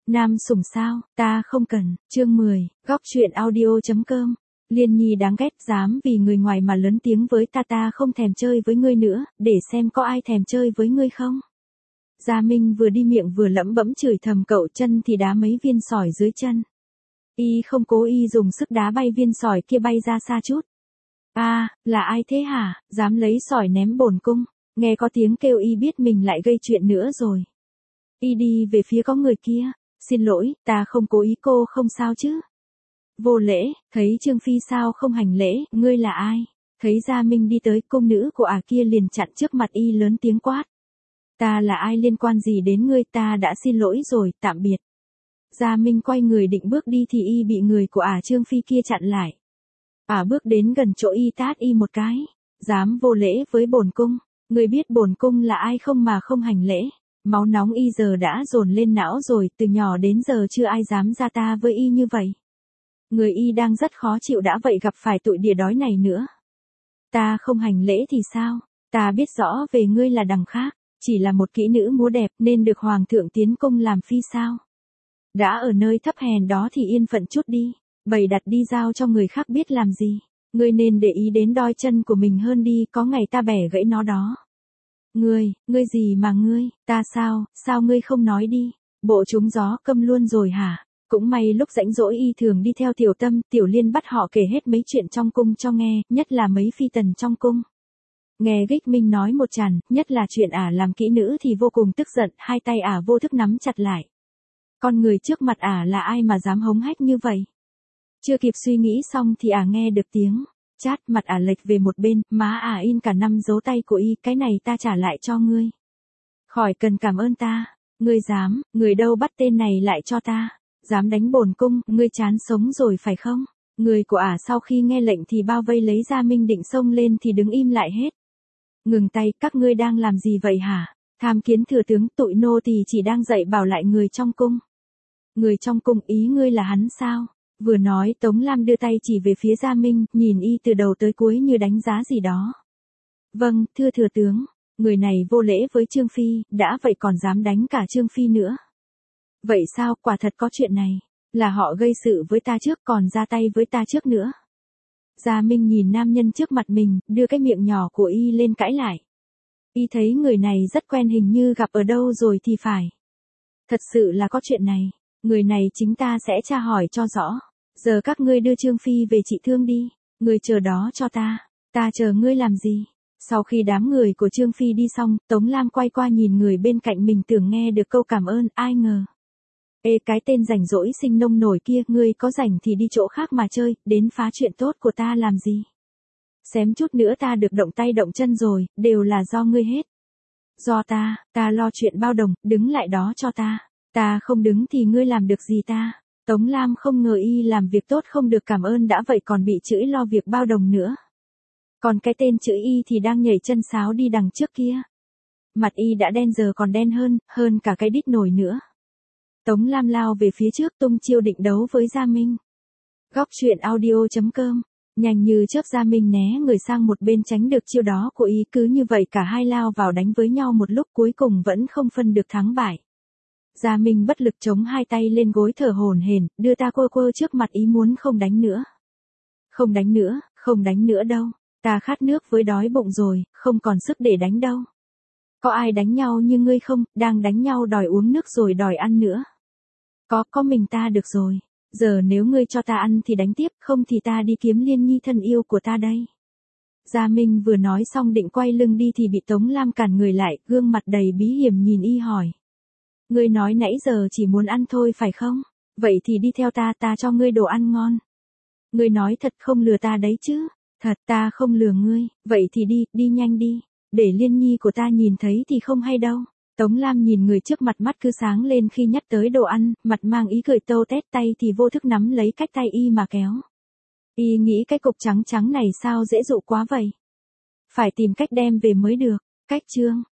Nam sủng sao, ta không cần. Chương 10, góc truyện audio.com. Liên Nhi đáng ghét, dám vì người ngoài mà lớn tiếng với ta không thèm chơi với ngươi nữa, để xem có ai thèm chơi với ngươi không. Gia Minh vừa đi miệng vừa lẩm bẩm chửi thầm, cậu chân thì đá mấy viên sỏi dưới chân. Y không cố, y dùng sức đá bay viên sỏi kia bay ra xa chút. Là ai thế hả, dám lấy sỏi ném bổn cung. Nghe có tiếng kêu y biết mình lại gây chuyện nữa rồi. Y đi về phía có người kia. Xin lỗi, ta không cố ý, cô không sao chứ. Vô lễ, thấy Trương Phi sao không hành lễ, ngươi là ai? Thấy Gia Minh đi tới, cung nữ của kia liền chặn trước mặt y lớn tiếng quát. Ta là ai, liên quan gì đến ngươi, ta đã xin lỗi rồi, tạm biệt. Gia Minh quay người định bước đi thì y bị người của Trương Phi kia chặn lại. Bước đến gần chỗ y tát y một cái. Dám vô lễ với bổn cung, ngươi biết bổn cung là ai không mà không hành lễ. Máu nóng y giờ đã dồn lên não rồi, từ nhỏ đến giờ chưa ai dám ra ta với y như vậy. Người y đang rất khó chịu đã vậy gặp phải tụi đỉa đói này nữa. Ta không hành lễ thì sao, ta biết rõ về ngươi là đằng khác, chỉ là một kỹ nữ múa đẹp nên được hoàng thượng tiến cung làm phi sao. Đã ở nơi thấp hèn đó thì yên phận chút đi, bày đặt đi giao cho người khác biết làm gì. Ngươi nên để ý đến đôi chân của mình hơn đi, có ngày ta bẻ gãy nó đó. Ngươi gì mà ngươi, ta sao ngươi không nói đi, bộ trúng gió câm luôn rồi hả? Cũng may lúc rảnh rỗi y thường đi theo Tiểu Tâm, Tiểu Liên bắt họ kể hết mấy chuyện trong cung cho nghe, nhất là mấy phi tần trong cung. Nghe Gích Minh nói một tràn, nhất là chuyện làm kỹ nữ thì vô cùng tức giận, hai tay vô thức nắm chặt lại. Con người trước mặt là ai mà dám hống hách như vậy? Chưa kịp suy nghĩ xong thì nghe được tiếng chát, mặt lệch về một bên, má in cả 5 dấu tay của y, cái này ta trả lại cho ngươi. Khỏi cần cảm ơn ta, ngươi dám, người đâu bắt tên này lại cho ta, dám đánh bổn cung, ngươi chán sống rồi phải không? Người của sau khi nghe lệnh thì bao vây lấy Gia Minh định xông lên thì đứng im lại hết. Ngừng tay, các ngươi đang làm gì vậy hả? Tham kiến thừa tướng, tụi nô thì chỉ đang dạy bảo lại người trong cung. Người trong cung, ý ngươi là hắn sao? Vừa nói Tống Lam đưa tay chỉ về phía Gia Minh, nhìn y từ đầu tới cuối như đánh giá gì đó. Vâng, thưa thừa tướng, người này vô lễ với Trương Phi, đã vậy còn dám đánh cả Trương Phi nữa. Vậy sao, quả thật có chuyện này, là họ gây sự với ta trước còn ra tay với ta trước nữa. Gia Minh nhìn nam nhân trước mặt mình, đưa cái miệng nhỏ của y lên cãi lại. Y thấy người này rất quen, hình như gặp ở đâu rồi thì phải. Thật sự là có chuyện này, người này chính ta sẽ tra hỏi cho rõ. Giờ các ngươi đưa Trương Phi về trị thương đi, ngươi chờ đó cho ta chờ ngươi làm gì? Sau khi đám người của Trương Phi đi xong, Tống Lam quay qua nhìn người bên cạnh mình tưởng nghe được câu cảm ơn, ai ngờ. Cái tên rảnh rỗi sinh nông nổi kia, ngươi có rảnh thì đi chỗ khác mà chơi, đến phá chuyện tốt của ta làm gì? Xém chút nữa ta được động tay động chân rồi, đều là do ngươi hết. Do ta lo chuyện bao đồng, đứng lại đó cho ta không đứng thì ngươi làm được gì ta? Tống Lam không ngờ y làm việc tốt không được cảm ơn đã vậy còn bị chửi lo việc bao đồng nữa. Còn cái tên chửi y thì đang nhảy chân sáo đi đằng trước kia. Mặt y đã đen giờ còn đen hơn cả cái đít nổi nữa. Tống Lam lao về phía trước tung chiêu định đấu với Gia Minh. Góc truyện audio.com. Nhanh như chớp Gia Minh né người sang một bên tránh được chiêu đó của y, cứ như vậy cả hai lao vào đánh với nhau một lúc cuối cùng vẫn không phân được thắng bại. Gia Minh bất lực chống hai tay lên gối thở hổn hển, đưa ta quơ trước mặt ý muốn không đánh nữa. Không đánh nữa đâu, ta khát nước với đói bụng rồi, không còn sức để đánh đâu. Có ai đánh nhau như ngươi không, đang đánh nhau đòi uống nước rồi đòi ăn nữa. Có mình ta được rồi, giờ nếu ngươi cho ta ăn thì đánh tiếp, không thì ta đi kiếm Liên Nhi thân yêu của ta đây. Gia Minh vừa nói xong định quay lưng đi thì bị Tống Lam cản người lại, gương mặt đầy bí hiểm nhìn y hỏi. Ngươi nói nãy giờ chỉ muốn ăn thôi phải không? Vậy thì đi theo ta cho ngươi đồ ăn ngon. Ngươi nói thật không lừa ta đấy chứ? Thật, ta không lừa ngươi, vậy thì đi nhanh đi, để Liên Nhi của ta nhìn thấy thì không hay đâu. Tống Lam nhìn người trước mặt mắt cứ sáng lên khi nhắc tới đồ ăn, mặt mang ý cười tâu tét, tay thì vô thức nắm lấy cách tay y mà kéo. Y nghĩ cái cục trắng này sao dễ dụ quá vậy? Phải tìm cách đem về mới được. Cách chương